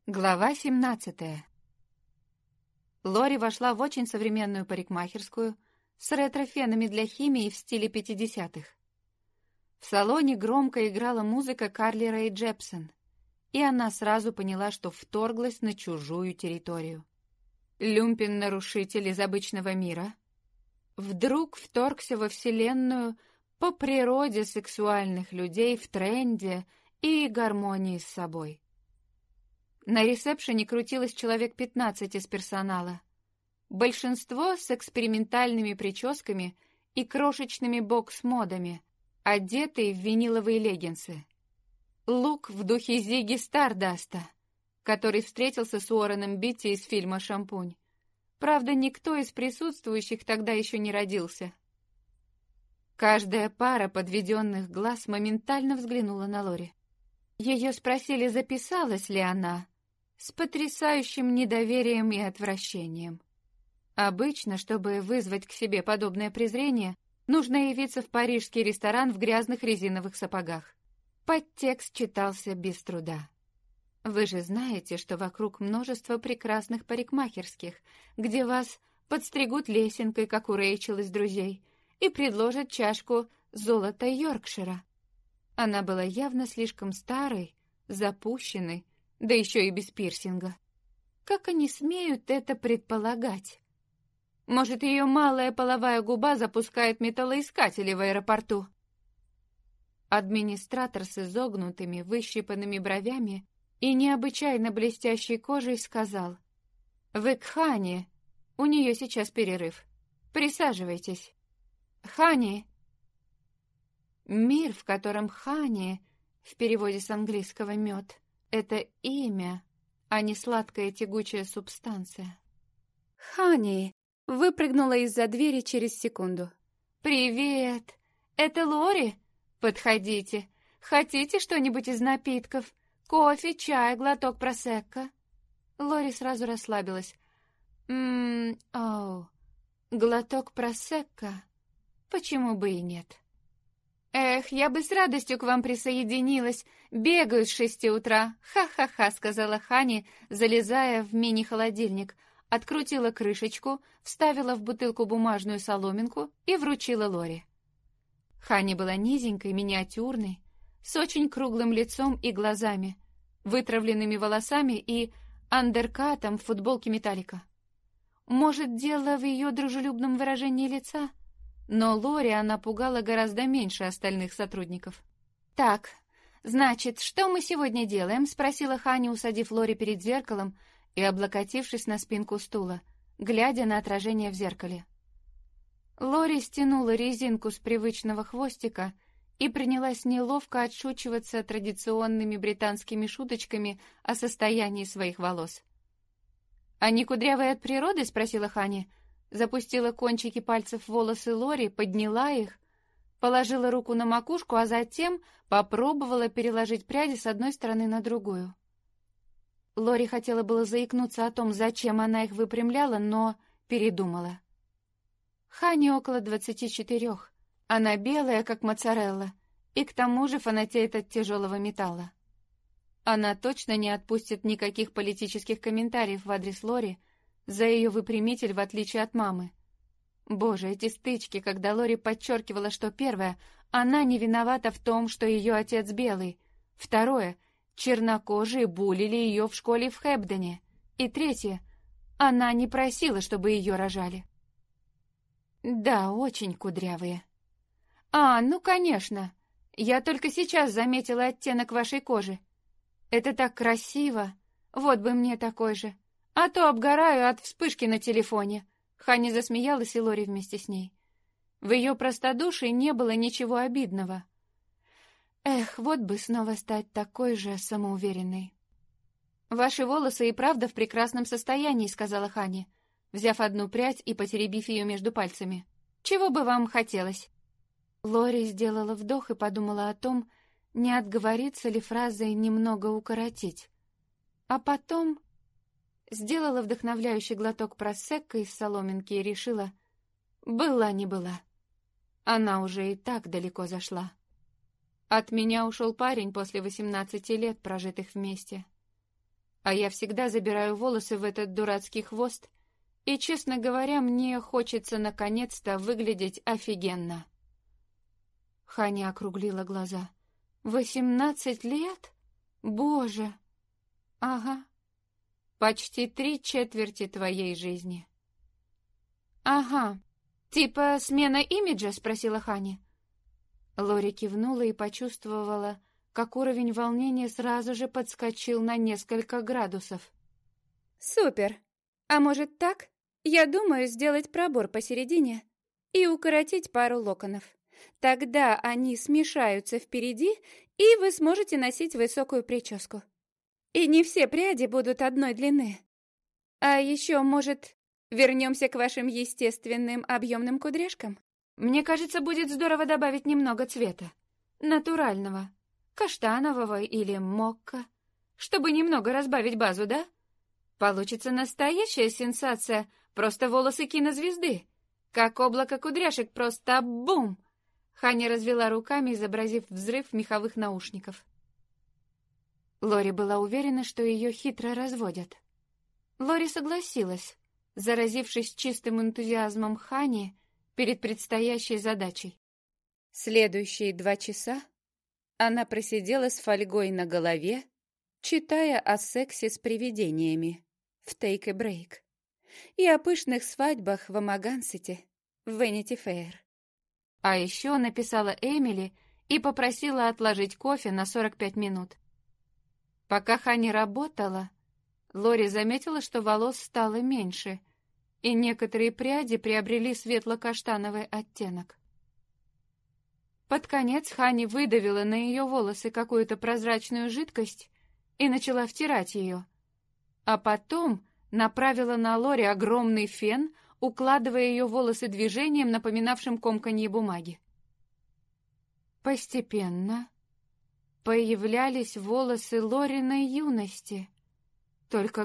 Глава 17. Лори вошла в очень современную парикмахерскую с ретро-фенами для химии в стиле 50-х. В салоне громко играла музыка Карли Рэй Джепсон, и она сразу поняла, что вторглась на чужую территорию. Люмпен-нарушитель из обычного мира вдруг вторгся во вселенную по природе сексуальных людей в тренде и гармонии с собой. На ресепшене крутилось человек 15 из персонала. Большинство с экспериментальными прическами и крошечными бокс-модами, одетые в виниловые леггинсы. Лук в духе Зигги Стардаста, который встретился с Уорреном Битти из фильма «Шампунь». Правда, никто из присутствующих тогда еще не родился. Каждая пара подведенных глаз моментально взглянула на Лори. Ее спросили, записалась ли она, с потрясающим недоверием и отвращением. Обычно, чтобы вызвать к себе подобное презрение, нужно явиться в парижский ресторан в грязных резиновых сапогах. Подтекст читался без труда. Вы же знаете, что вокруг множество прекрасных парикмахерских, где вас подстригут лесенкой, как у Рэйчел из «Друзей», и предложат чашку золота Йоркшира. Она была явно слишком старой, запущенной, да еще и без пирсинга. Как они смеют это предполагать? Может, ее малая половая губа запускает металлоискатели в аэропорту? Администратор с изогнутыми, выщипанными бровями и необычайно блестящей кожей сказал: «Вы к Хане, у нее сейчас перерыв. Присаживайтесь». «Хани». Мир, в котором Хани, в переводе с английского «мед», это имя, а не сладкая тягучая субстанция. Хани выпрыгнула из-за двери через секунду. «Привет! Это Лори? Подходите. Хотите что-нибудь из напитков? Кофе, чай, глоток просекко?» Лори сразу расслабилась. Глоток просекко? Почему бы и нет?» «Эх, я бы с радостью к вам присоединилась. Бегаю с 6 утра. Ха-ха-ха», — сказала Хани, залезая в мини-холодильник. Открутила крышечку, вставила в бутылку бумажную соломинку и вручила Лори. Хани была низенькой, миниатюрной, с очень круглым лицом и глазами, вытравленными волосами и андеркатом в футболке Металлика. Может, дело в ее дружелюбном выражении лица? Но Лори она пугала гораздо меньше остальных сотрудников. «Так, значит, что мы сегодня делаем?» — спросила Хани, усадив Лори перед зеркалом и облокотившись на спинку стула, глядя на отражение в зеркале. Лори стянула резинку с привычного хвостика и принялась неловко отшучиваться традиционными британскими шуточками о состоянии своих волос. «Они кудрявые от природы?» — спросила Хани. Запустила кончики пальцев в волосы Лори, подняла их, положила руку на макушку, а затем попробовала переложить пряди с одной стороны на другую. Лори хотела было заикнуться о том, зачем она их выпрямляла, но передумала. Хани около 24. Она белая, как моцарелла, и к тому же фанатеет от тяжелого металла. Она точно не отпустит никаких политических комментариев в адрес Лори за ее выпрямитель, в отличие от мамы. Боже, эти стычки, когда Лори подчеркивала, что первое, она не виновата в том, что ее отец белый, второе, чернокожие булили ее в школе в Хэбдене, и третье, она не просила, чтобы ее рожали. Да, очень кудрявые. Ну, конечно, я только сейчас заметила оттенок вашей кожи. Это так красиво, вот бы мне такой же. А то обгораю от вспышки на телефоне». Хани засмеялась, и Лори вместе с ней. В ее простодушии не было ничего обидного. Эх, вот бы снова стать такой же самоуверенной. «Ваши волосы и правда в прекрасном состоянии», — сказала Хани, взяв одну прядь и потеребив ее между пальцами. «Чего бы вам хотелось?» Лори сделала вдох и подумала о том, не отговориться ли фразой немного укоротить. А потом сделала вдохновляющий глоток просекко из соломинки и решила: была не была. Она уже и так далеко зашла. От меня ушел парень после 18 лет, прожитых вместе. А я всегда забираю волосы в этот дурацкий хвост, и, честно говоря, мне хочется наконец-то выглядеть офигенно. Хани округлила глаза. 18 лет? Боже! Ага. Почти 3/4 твоей жизни. Ага. Типа смена имиджа? Спросила Хани. Лори кивнула и почувствовала, как уровень волнения сразу же подскочил на несколько градусов. Супер! А может так? Я думаю сделать пробор посередине и укоротить пару локонов. Тогда они смешаются впереди, и вы сможете носить высокую прическу. И не все пряди будут одной длины. А еще, может, вернемся к вашим естественным объемным кудряшкам? Мне кажется, будет здорово добавить немного цвета. Натурального. Каштанового или мокко. Чтобы немного разбавить базу, да? Получится настоящая сенсация. Просто волосы кинозвезды. Как облако кудряшек, просто бум! Хани развела руками, изобразив взрыв меховых наушников. Лори была уверена, что ее хитро разводят. Лори согласилась, заразившись чистым энтузиазмом Хани перед предстоящей задачей. Следующие 2 часа она просидела с фольгой на голове, читая о сексе с привидениями в Take a Break и о пышных свадьбах в Амагансете в Vanity Fair. А еще написала Эмили и попросила отложить кофе на 45 минут. Пока Хани работала, Лори заметила, что волос стало меньше, и некоторые пряди приобрели светло-каштановый оттенок. Под конец Хани выдавила на ее волосы какую-то прозрачную жидкость и начала втирать ее, а потом направила на Лори огромный фен, укладывая ее волосы движением, напоминавшим комканье бумаги. Постепенно появлялись волосы Лориной юности, только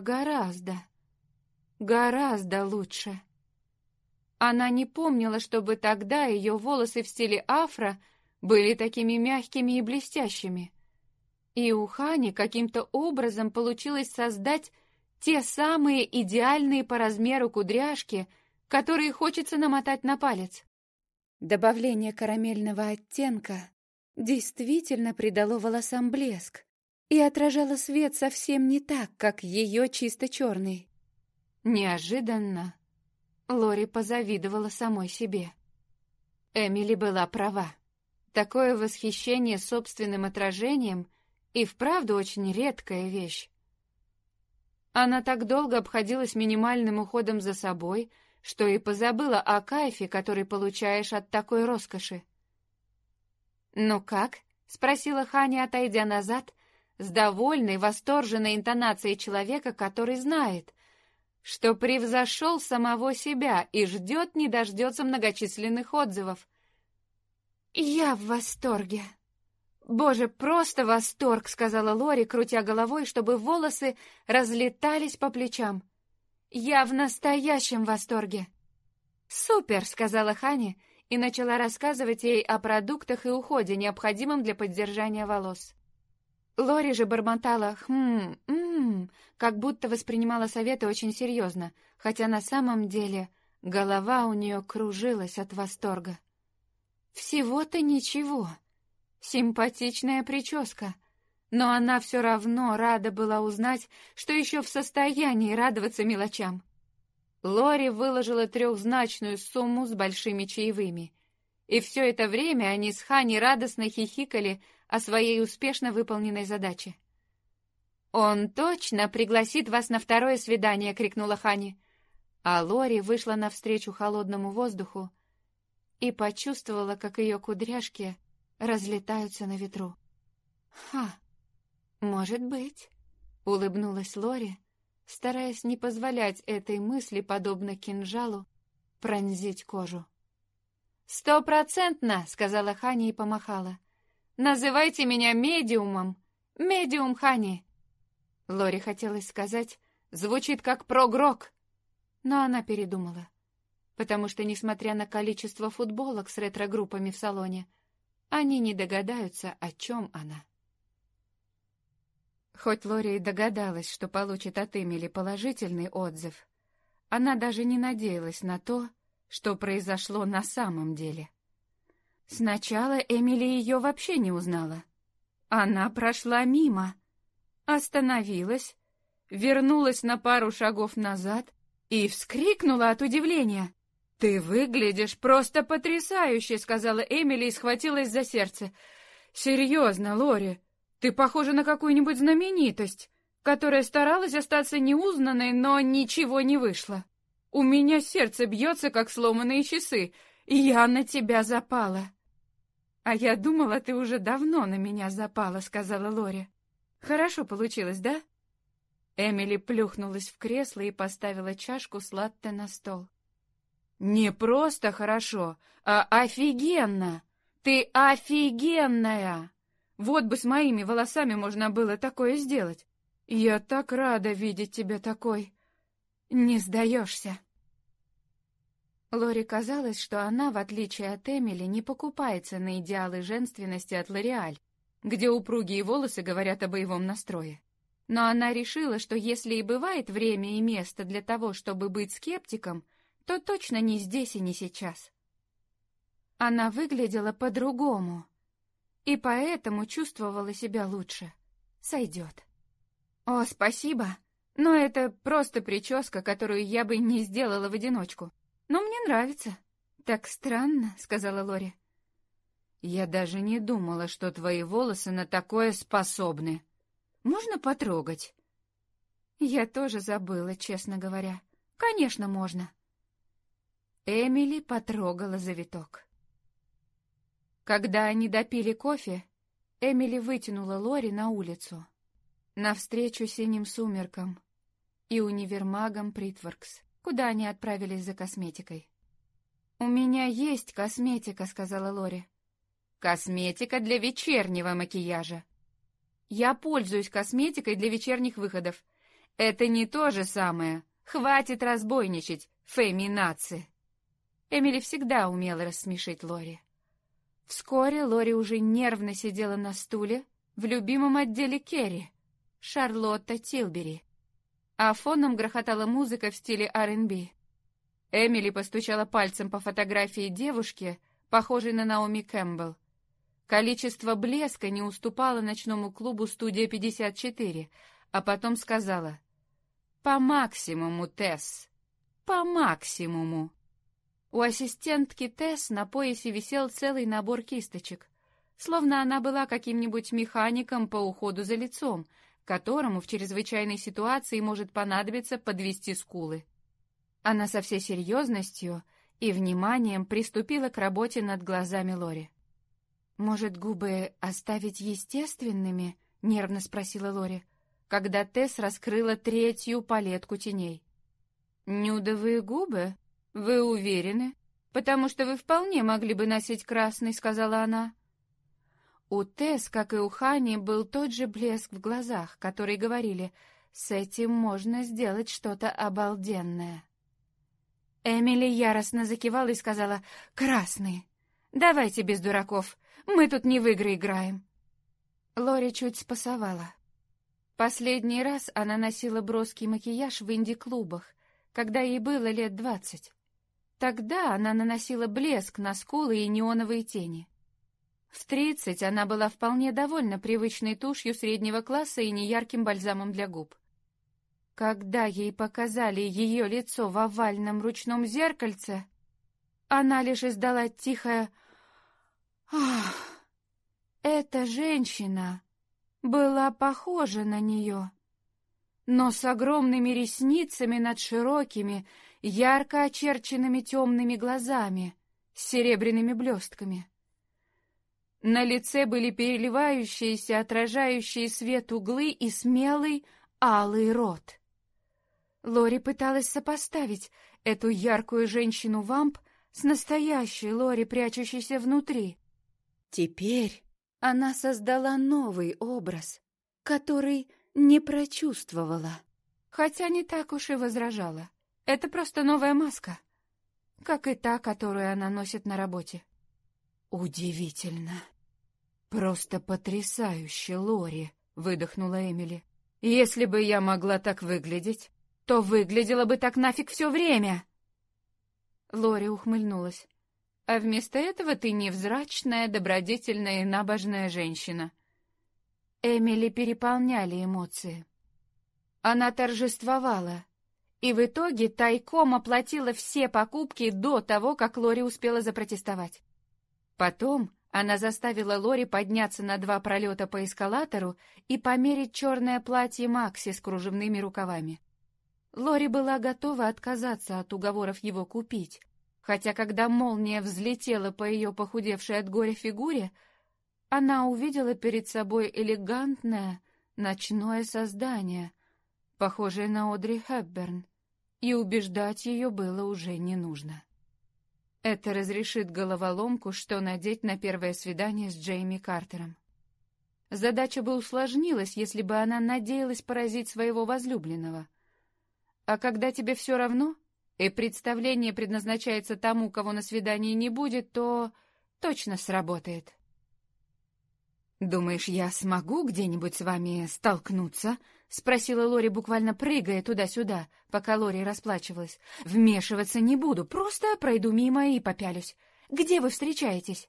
гораздо лучше. Она не помнила, чтобы тогда ее волосы в стиле афро были такими мягкими и блестящими. И у Хани каким-то образом получилось создать те самые идеальные по размеру кудряшки, которые хочется намотать на палец. Добавление карамельного оттенка действительно придало волосам блеск и отражало свет совсем не так, как ее чисто черный. Неожиданно Лори позавидовала самой себе. Эмили была права. Такое восхищение собственным отражением и вправду очень редкая вещь. Она так долго обходилась минимальным уходом за собой, что и позабыла о кайфе, который получаешь от такой роскоши. «Ну как?» — спросила Хани, отойдя назад, с довольной, восторженной интонацией человека, который знает, что превзошел самого себя и ждет не дождется многочисленных отзывов. «Я в восторге!» «Боже, просто восторг!» — сказала Лори, крутя головой, чтобы волосы разлетались по плечам. «Я в настоящем восторге!» «Супер!» — сказала Хани и начала рассказывать ей о продуктах и уходе, необходимом для поддержания волос. Лори же бормотала как будто воспринимала советы очень серьезно, хотя на самом деле голова у нее кружилась от восторга. Всего-то ничего. Симпатичная прическа. Но она все равно рада была узнать, что еще в состоянии радоваться мелочам. Лори выложила 3-значную сумму с большими чаевыми. И все это время они с Хани радостно хихикали о своей успешно выполненной задаче. «Он точно пригласит вас на 2-е свидание!» — крикнула Хани. А Лори вышла навстречу холодному воздуху и почувствовала, как ее кудряшки разлетаются на ветру. «Ха, может быть», — улыбнулась Лори, стараясь не позволять этой мысли, подобно кинжалу, пронзить кожу. «100%!» — сказала Хани и помахала. «Называйте меня медиумом! Медиум Хани!» Лори хотелось сказать «звучит как прогрок», но она передумала, потому что, несмотря на количество футболок с ретро-группами в салоне, они не догадаются, о чем она. Хоть Лори и догадалась, что получит от Эмили положительный отзыв, она даже не надеялась на то, что произошло на самом деле. Сначала Эмили ее вообще не узнала. Она прошла мимо, остановилась, вернулась на пару шагов назад и вскрикнула от удивления. «Ты выглядишь просто потрясающе!» — сказала Эмили и схватилась за сердце. «Серьезно, Лори, ты похожа на какую-нибудь знаменитость, которая старалась остаться неузнанной, но ничего не вышло. У меня сердце бьется, как сломанные часы, и я на тебя запала». «А я думала, ты уже давно на меня запала», — сказала Лори. «Хорошо получилось, да?» Эмили плюхнулась в кресло и поставила чашку с латте на стол. «Не просто хорошо, а офигенно! Ты офигенная! Вот бы с моими волосами можно было такое сделать. Я так рада видеть тебя такой. Не сдаешься». Лори казалось, что она, в отличие от Эмили, не покупается на идеалы женственности от Лореаль, где упругие волосы говорят о боевом настрое. Но она решила, что если и бывает время и место для того, чтобы быть скептиком, то точно не здесь и не сейчас. Она выглядела по-другому, и поэтому чувствовала себя лучше. Сойдет. «О, спасибо, но это просто прическа, которую я бы не сделала в одиночку. Но мне нравится». «Так странно», — сказала Лори. «Я даже не думала, что твои волосы на такое способны. Можно потрогать?» «Я тоже забыла, честно говоря. Конечно, можно». Эмили потрогала завиток. Когда они допили кофе, Эмили вытянула Лори на улицу, навстречу синим сумеркам и универмагам Притворкс, куда они отправились за косметикой. «У меня есть косметика», — сказала Лори. «Косметика для вечернего макияжа». «Я пользуюсь косметикой для вечерних выходов. Это не то же самое. Хватит разбойничать, феминации». Эмили всегда умела рассмешить Лори. Вскоре Лори уже нервно сидела на стуле в любимом отделе Керри, Шарлотта Тилбери, а фоном грохотала музыка в стиле R&B. Эмили постучала пальцем по фотографии девушки, похожей на Наоми Кэмпбелл. Количество блеска не уступало ночному клубу «Студия 54», а потом сказала: «По максимуму, Тесс, по максимуму». У ассистентки Тесс на поясе висел целый набор кисточек, словно она была каким-нибудь механиком по уходу за лицом, которому в чрезвычайной ситуации может понадобиться подвести скулы. Она со всей серьезностью и вниманием приступила к работе над глазами Лори. «Может, губы оставить естественными?» — нервно спросила Лори, когда Тесс раскрыла третью палетку теней. «Нюдовые губы? Вы уверены? Потому что вы вполне могли бы носить красный», — сказала она. У Тесс, как и у Хани, был тот же блеск в глазах, которые говорили: «С этим можно сделать что-то обалденное». Эмили яростно закивала и сказала: «Красный! Давайте без дураков, мы тут не в игры играем». Лори чуть спасовала. Последний раз она носила броский макияж в инди-клубах, когда ей было лет 20. Тогда она наносила блеск на скулы и неоновые тени. В 30 она была вполне довольна привычной тушью среднего класса и неярким бальзамом для губ. Когда ей показали ее лицо в овальном ручном зеркальце, она лишь издала тихое «Ах!». Эта женщина была похожа на нее, но с огромными ресницами над широкими, ярко очерченными темными глазами с серебряными блестками. На лице были переливающиеся, отражающие свет углы и смелый алый рот. Лори пыталась сопоставить эту яркую женщину-вамп с настоящей Лори, прячущейся внутри. Теперь она создала новый образ, который не прочувствовала, хотя не так уж и возражала. Это просто новая маска, как и та, которую она носит на работе. «Удивительно! Просто потрясающе, Лори!» — выдохнула Эмили. Если бы я могла так выглядеть, то выглядела бы так нафиг все время. Лори ухмыльнулась. А вместо этого ты невзрачная, добродетельная и набожная женщина. Эмили переполняли эмоции. Она торжествовала. И в итоге тайком оплатила все покупки до того, как Лори успела запротестовать. Потом она заставила Лори подняться на 2 пролета по эскалатору и померить черное платье Макси с кружевными рукавами. Лори была готова отказаться от уговоров его купить, хотя когда молния взлетела по ее похудевшей от горя фигуре, она увидела перед собой элегантное ночное создание, похожее на Одри Хепберн, и убеждать ее было уже не нужно. Это разрешит головоломку, что надеть на первое свидание с Джейми Картером. Задача бы усложнилась, если бы она надеялась поразить своего возлюбленного. А когда тебе все равно, и представление предназначается тому, кого на свидании не будет, то точно сработает. «Думаешь, я смогу где-нибудь с вами столкнуться?» — спросила Лори, буквально прыгая туда-сюда, пока Лори расплачивалась. «Вмешиваться не буду, просто пройду мимо и попялюсь. Где вы встречаетесь?»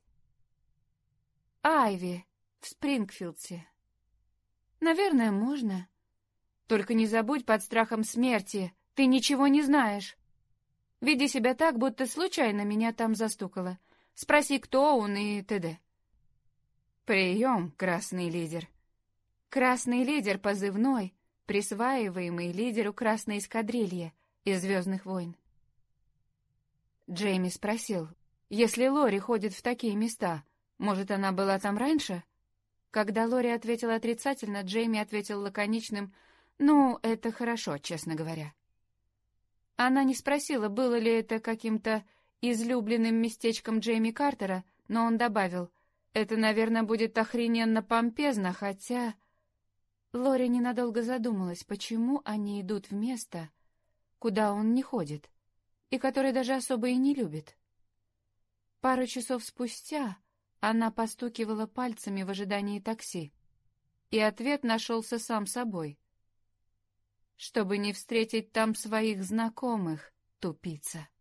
«Айви, в Спрингфилдсе». «Наверное, можно. Только не забудь под страхом смерти, ты ничего не знаешь. Веди себя так, будто случайно меня там застукала. Спроси, кто он и т.д.» «Прием, красный лидер». Красный лидер позывной, присваиваемый лидеру Красной эскадрильи из «Звездных войн». Джейми спросил, если Лори ходит в такие места, может, она была там раньше? Когда Лори ответила отрицательно, Джейми ответил лаконичным: «Ну, это хорошо, честно говоря». Она не спросила, было ли это каким-то излюбленным местечком Джейми Картера, но он добавил: «Это, наверное, будет охрененно помпезно, хотя...» Лори ненадолго задумалась, почему они идут в место, куда он не ходит, и которое даже особо и не любит. Пару часов спустя она постукивала пальцами в ожидании такси, и ответ нашелся сам собой. «Чтобы не встретить там своих знакомых, тупица».